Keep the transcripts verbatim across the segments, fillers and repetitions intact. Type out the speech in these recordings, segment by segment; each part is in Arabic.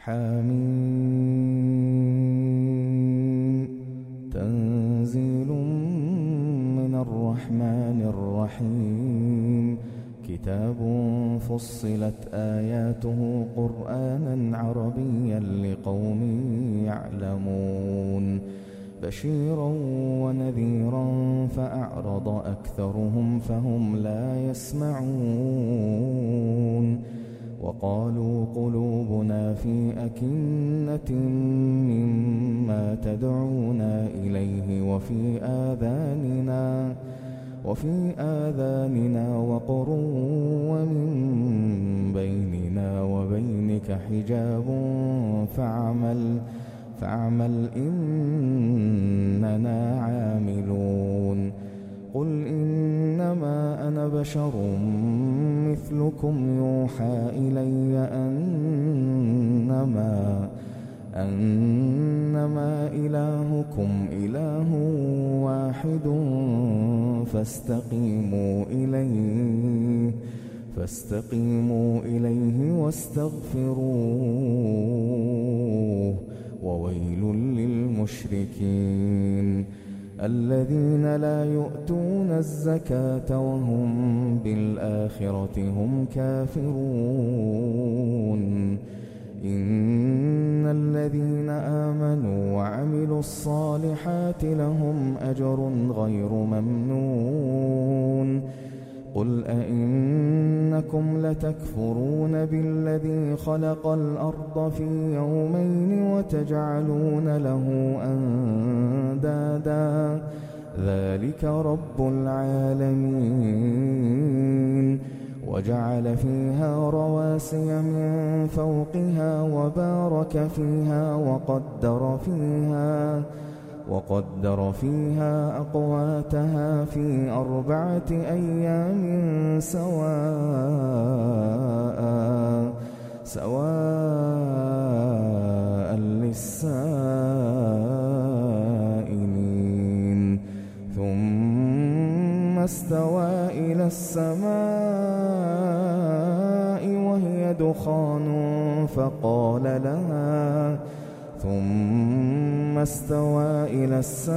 حميم تنزيل من الرحمن الرحيم كتاب فصلت آياته قرآنا عربيا لقوم يعلمون بشيرا ونذيرا فأعرض أكثرهم فهم لا يسمعون وقالوا قلوبنا في أكنة مما تدعونا إليه وفي آذاننا وفي آذاننا وقر ومن بيننا وبينك حجاب فاعمل فاعمل إننا عاملون قل إنما أنا بشر مثلكم يوحى إلي أنما أنما إلهكم إله واحد فاستقيموا إليه فاستقيموا إليه واستغفروه وويل للمشركين الذين لا يؤتون الزكاة وهم بالآخرة هم كافرون إن الذين آمنوا وعملوا الصالحات لهم أجر غير ممنون قل أئنكم لتكفرون بالذي خلق الأرض في يومين وتجعلون له أندادا ذلك رب العالمين وجعل فيها رواسي من فوقها وبارك فيها وقدر فيها وقدر فيها أقواتها في أربعة أيام سواء سواء للسائلين ثم استوى إلى السماء وهي دخان فقال لها ثم استوى إلى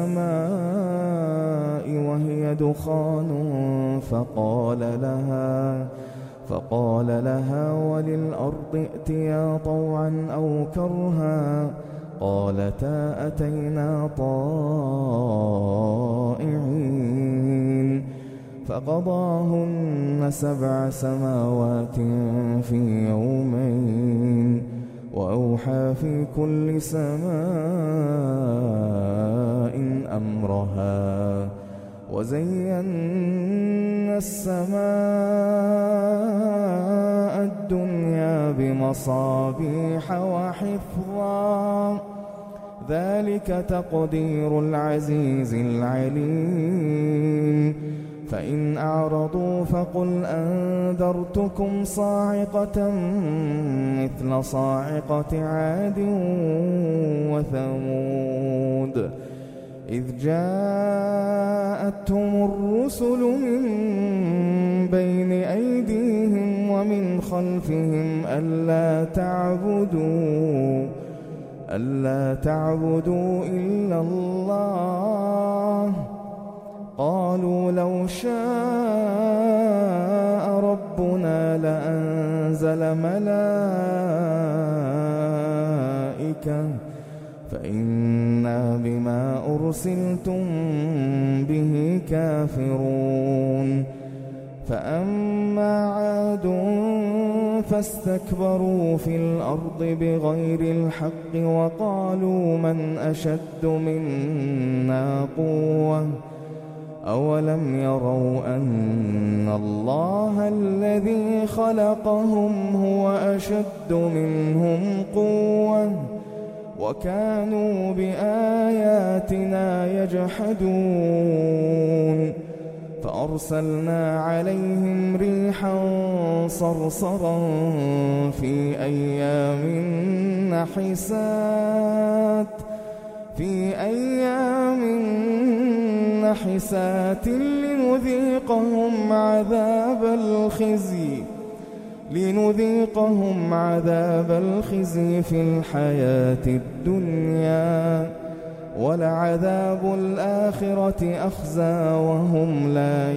السماء وهي دخان فقال لها فقال لها وللأرض ائتيا طوعا أو كرها قالتا أتينا طائعين فقضاهن سبع سماوات في يومين وأوحى في كل سماء أمرها وزينا السماء الدنيا بمصابيح وحفظا ذلك تقدير العزيز العليم فإن أعرضوا فقل أنذرتكم صاعقة مثل صاعقة عاد وثمود إذ جاءتهم الرسل من بين أيديهم ومن خلفهم ألا تعبدوا ألا تعبدوا إلا الله قالوا لو شاء ربنا لأنزل ملائكة فإنا بما أرسلتم به كافرون فأما عاد فاستكبروا في الأرض بغير الحق وقالوا من أشد منا قوة أولم يروا أن الله الذي خلقهم هو أشد منهم قوة وكانوا بآياتنا يجحدون فأرسلنا عليهم ريحا صرصرا في أيام نحسات في أيام نحسات لنذيقهم عذاب الخزي لنذيقهم عذاب الخزي في الحياة الدنيا ولعذاب الآخرة أخزى وهم لا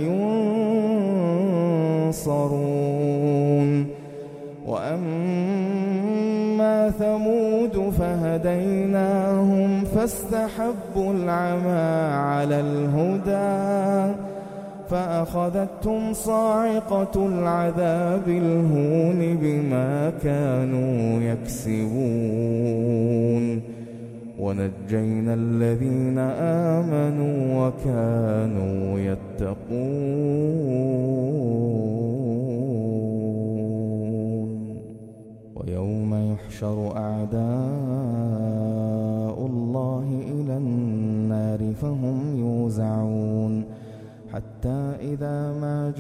ينصرون. وأما ثمود فهديناهم فاستحبوا العمى على الهدى فأخذتهم صاعقة العذاب الهون بما كانوا يكسبون ونجينا الذين آمنوا وكانوا يتقون. ويوم يحشر أعداء الله إلى النار فهم يوزعون حتى إذا ما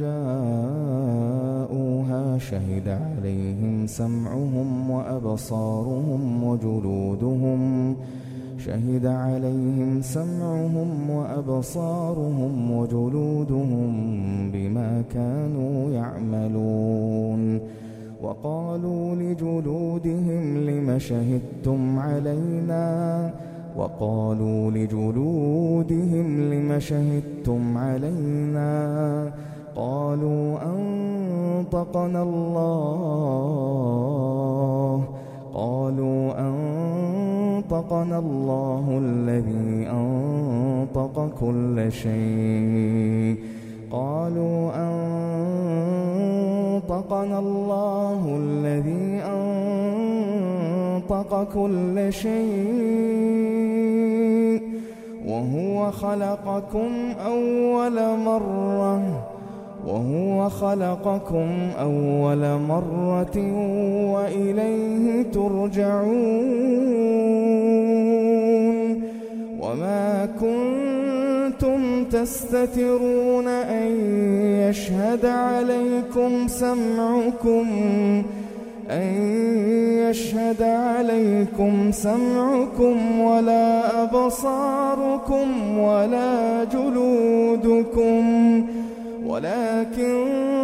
جاءوها شهد عليهم سمعهم وأبصارهم وجلودهم شهد عليهم سمعهم وأبصارهم وجلودهم بما كانوا يعملون. وقالوا لجلودهم لم شهدتم علينا وقالوا لجلودهم لم شهدتم علينا قالوا أنطقنا الله قالوا أنطقنا الله الذي أنطق كل شيء قالوا أنطقنا الله الذي أنطق كل شيء وهو خلقكم أول مرة وهو خلقكم أول مرة وإليه ترجعون. وما كنتم تستترون أن يشهد عليكم سمعكم أن يشهد عليكم سمعكم ولا أبصاركم ولا جلودكم ولكن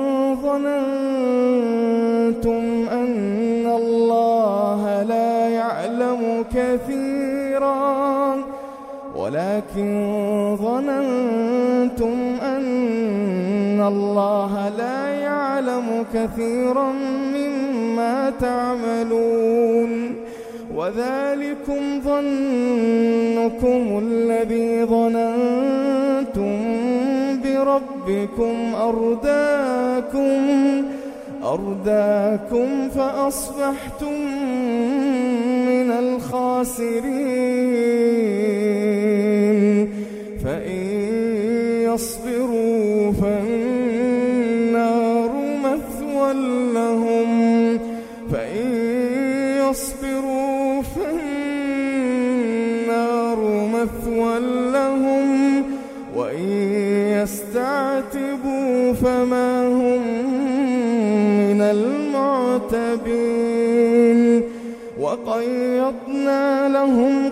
ظننتم أن الله لا يعلم كثيرا ولكن ظننتم أن الله لا يعلم كثيرا مما تعملون. وذلكم ظنكم الذي ظننتم بربكم أرداكم أرداكم فأصبحتم من الخاسرين. فإن يصبروا فالنار مثوى لهم فإن يصبروا فالنار مثوى لهم وإن يستعتبوا فما هم من المعتبين. وقيضنا لهم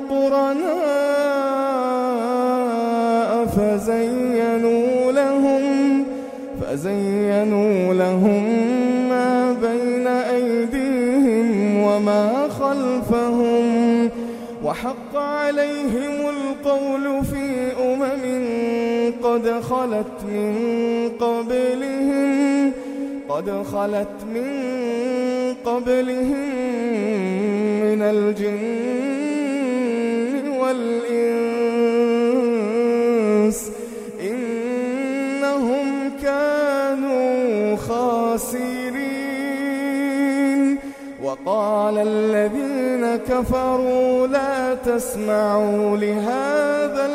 قرناء فزينوا لهم فزينوا لهم ما بين أيديهم وما خلفهم وحق عليهم القول في أمم قد خلت من قبلهم قد خلت من قبلهم من الجن والإنس إنهم كانوا خاسرين. وقال الذين كفروا لا تسمعوا لهذا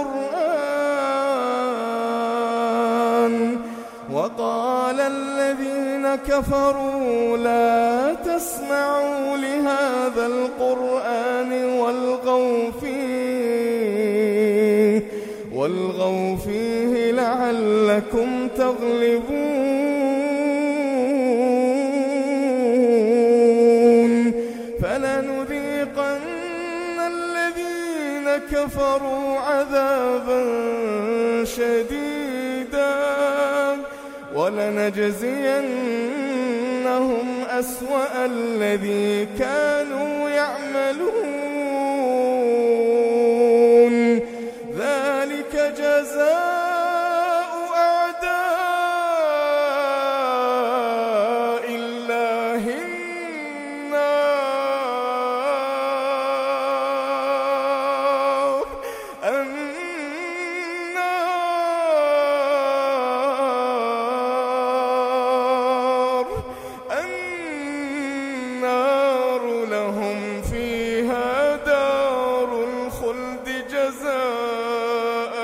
القرآن وقال الذين كفروا لا تسمعوا لهذا القرآن والغوا فيه والغوا فيه لعلكم تغلبون. فلنذيقن الذين كفروا عذابا شديدا ولنجزينهم وأصلينهم أسوأ الذي كانوا يعملون ذلك جزاء أعداء الله النار النار النار لهم فيها دار الخلد جزاء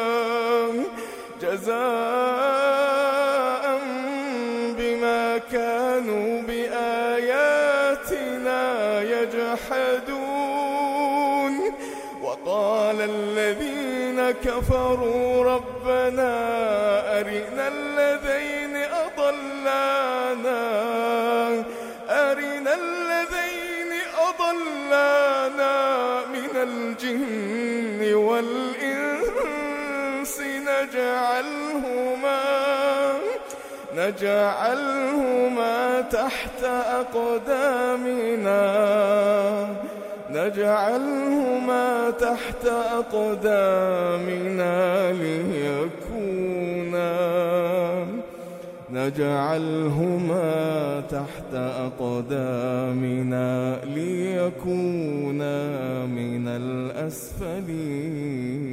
جزاء بما كانوا بآياتنا يجحدون وقال الذين كفروا ربنا أرنا الذين أضلانا أرنا الذين أضلانا من الجن والإنس نجعلهما نجعلهما تحت أقدامنا نجعلهما تحت أقدامنا ليكونا نجعلهما تحت أقدامنا ليكونا من الأسفلين.